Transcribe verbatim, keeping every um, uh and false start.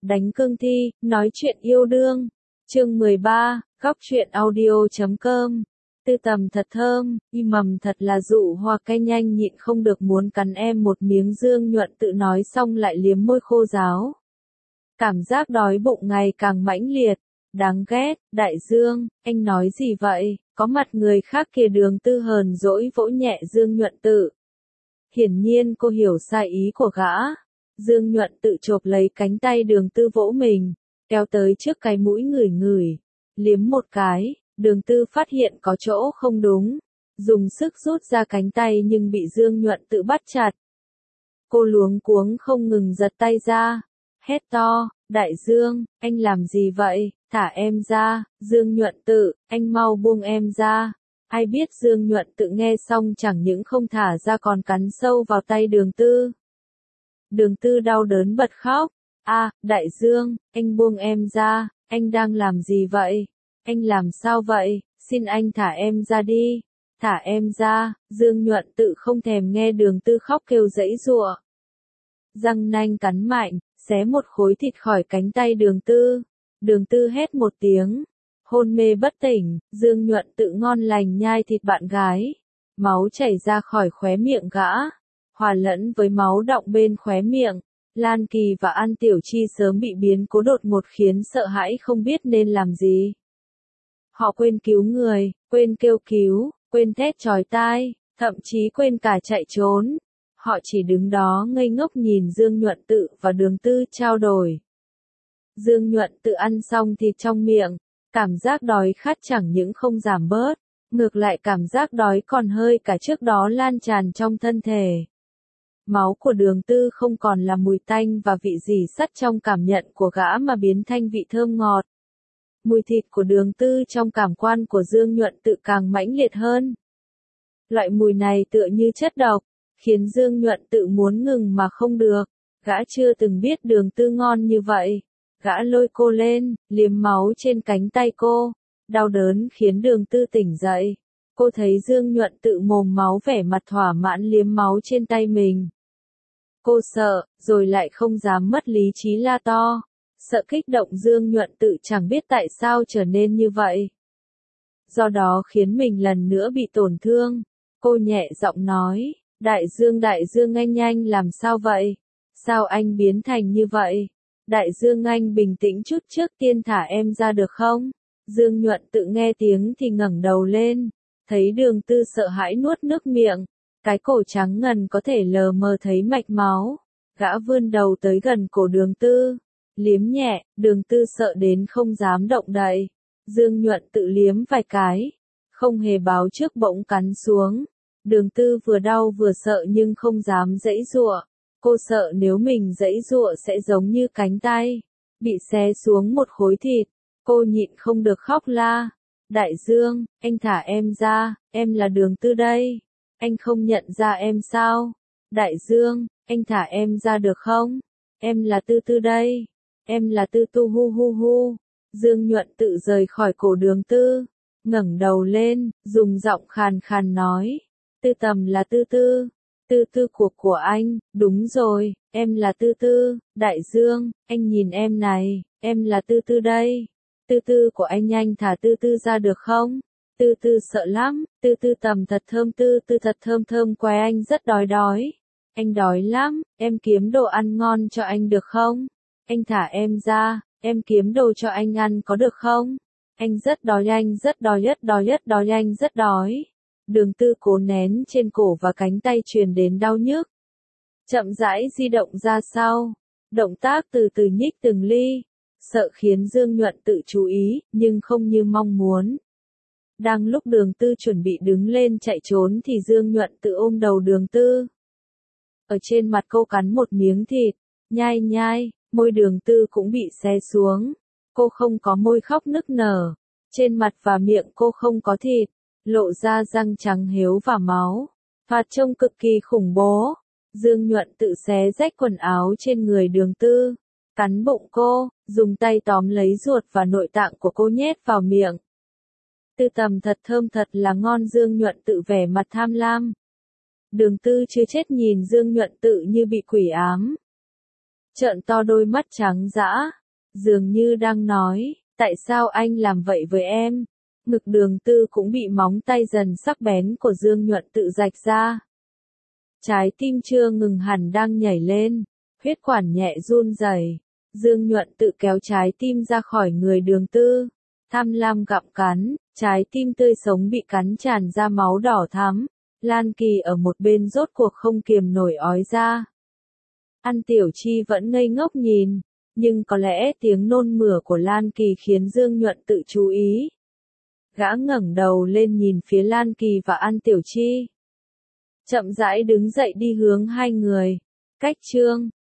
Đánh cương thi, nói chuyện yêu đương. Chương mười ba, góc truyện audio chấm com. Tư Tầm thật thơm, y mầm thật là dụ hoa cay nhanh nhịn không được muốn cắn em một miếng. Dương Nhuận tự nói xong lại liếm môi khô ráo. Cảm giác đói bụng ngày càng mãnh liệt. Đáng ghét, Đại Dương, anh nói gì vậy? Có mặt người khác kìa. Đường Tư hờn dỗi vỗ nhẹ Dương Nhuận tự. Hiển nhiên cô hiểu sai ý của gã. Dương Nhuận tự chộp lấy cánh tay Đường Tư vỗ mình, kéo tới trước cái mũi ngửi ngửi, liếm một cái. Đường Tư phát hiện có chỗ không đúng, dùng sức rút ra cánh tay nhưng bị Dương Nhuận tự bắt chặt. Cô luống cuống không ngừng giật tay ra, hét to, Đại Dương, anh làm gì vậy, thả em ra. Dương Nhuận tự, anh mau buông em ra. Ai biết Dương Nhuận tự nghe xong chẳng những không thả ra còn cắn sâu vào tay Đường Tư. Đường Tư đau đớn bật khóc. A, Đại Dương, anh buông em ra, anh đang làm gì vậy? Anh làm sao vậy? Xin anh thả em ra đi. Thả em ra. Dương Nhuận tự không thèm nghe Đường Tư khóc kêu giãy giụa. Răng nanh cắn mạnh, xé một khối thịt khỏi cánh tay Đường Tư. Đường Tư hét một tiếng, hôn mê bất tỉnh. Dương Nhuận tự ngon lành nhai thịt bạn gái. Máu chảy ra khỏi khóe miệng gã, hòa lẫn với máu đọng bên khóe miệng. Lan Kỳ và An Tiểu Chi sớm bị biến cố đột ngột khiến sợ hãi không biết nên làm gì. Họ quên cứu người, quên kêu cứu, quên thét chói tai, thậm chí quên cả chạy trốn. Họ chỉ đứng đó ngây ngốc nhìn Dương Nhuận tự và Đường Tư trao đổi. Dương Nhuận tự ăn xong thịt trong miệng, cảm giác đói khát chẳng những không giảm bớt, ngược lại cảm giác đói còn hơi cả trước đó lan tràn trong thân thể. Máu của Đường Tư không còn là mùi tanh và vị dì sắt trong cảm nhận của gã mà biến thành vị thơm ngọt. Mùi thịt của Đường Tư trong cảm quan của Dương Nhuận tự càng mãnh liệt hơn. Loại mùi này tựa như chất độc, khiến Dương Nhuận tự muốn ngừng mà không được. Gã chưa từng biết Đường Tư ngon như vậy. Gã lôi cô lên, liếm máu trên cánh tay cô. Đau đớn khiến Đường Tư tỉnh dậy. Cô thấy Dương Nhuận tự mồm máu vẻ mặt thỏa mãn liếm máu trên tay mình. Cô sợ, rồi lại không dám mất lý trí la to. Sợ kích động Dương Nhuận tự chẳng biết tại sao trở nên như vậy. Do đó khiến mình lần nữa bị tổn thương. Cô nhẹ giọng nói, Đại Dương Đại Dương anh anh làm sao vậy? Sao anh biến thành như vậy? Đại Dương anh bình tĩnh chút, trước tiên thả em ra được không? Dương Nhuận tự nghe tiếng thì ngẩng đầu lên, thấy Đường Tư sợ hãi nuốt nước miệng, cái cổ trắng ngần có thể lờ mờ thấy mạch máu. Gã vươn đầu tới gần cổ Đường Tư, liếm nhẹ. Đường Tư sợ đến không dám động đậy. Dương Nhuận tự liếm vài cái, không hề báo trước bỗng cắn xuống. Đường Tư vừa đau vừa sợ nhưng không dám giãy giụa. Cô sợ nếu mình giãy giụa sẽ giống như cánh tay bị xé xuống một khối thịt. Cô nhịn không được khóc la, Đại Dương, anh thả em ra, em là Đường Tư đây. Anh không nhận ra em sao? Đại Dương, anh thả em ra được không? Em là Tư Tư đây. Em là Tư Tu hu hu hu. Dương Nhuận tự rời khỏi cổ Đường Tư, ngẩng đầu lên, dùng giọng khàn khàn nói, Tư Tầm là Tư Tư. Tư Tư của của anh, đúng rồi, em là Tư Tư. Đại Dương, anh nhìn em này, em là Tư Tư đây. Tư Tư của anh, anh thả Tư Tư ra được không? Tư Tư sợ lắm. Tư Tư Tầm thật thơm, Tư Tư thật thơm thơm quái, anh rất đói đói. Anh đói lắm, em kiếm đồ ăn ngon cho anh được không? Anh thả em ra, em kiếm đồ cho anh ăn có được không? Anh rất đói, anh rất đói, rất đói, rất đói, anh rất đói. Đường Tư cố nén trên cổ và cánh tay truyền đến đau nhức. Chậm rãi di động ra sau, động tác từ từ nhích từng ly, sợ khiến Dương Nhuận tự chú ý, nhưng không như mong muốn. Đang lúc Đường Tư chuẩn bị đứng lên chạy trốn thì Dương Nhuận tự ôm đầu Đường Tư. Ở trên mặt cô cắn một miếng thịt, nhai nhai, môi Đường Tư cũng bị xé xuống. Cô không có môi khóc nức nở, trên mặt và miệng cô không có thịt, lộ ra răng trắng héo và máu. Thoạt trông cực kỳ khủng bố. Dương Nhuận tự xé rách quần áo trên người Đường Tư, cắn bụng cô, dùng tay tóm lấy ruột và nội tạng của cô nhét vào miệng. Tư Tầm thật thơm thật là ngon. Dương Nhuận tự vẻ mặt tham lam. Đường Tư chưa chết nhìn Dương Nhuận tự như bị quỷ ám. trợn to đôi mắt trắng dã, dường như đang nói, tại sao anh làm vậy với em? Ngực Đường Tư cũng bị móng tay dần sắc bén của Dương Nhuận tự rạch ra. Trái tim chưa ngừng hẳn đang nhảy lên, huyết quản nhẹ run rẩy. Dương Nhuận tự kéo trái tim ra khỏi người Đường Tư, tham lam gặm cắn, trái tim tươi sống bị cắn tràn ra máu đỏ thắm. Lan Kỳ ở một bên rốt cuộc không kiềm nổi ói ra. An Tiểu Chi vẫn ngây ngốc nhìn, nhưng có lẽ tiếng nôn mửa của Lan Kỳ khiến Dương Nhuận tự chú ý. Gã ngẩng đầu lên nhìn phía Lan Kỳ và An Tiểu Chi. Chậm rãi đứng dậy đi hướng hai người. Cách chương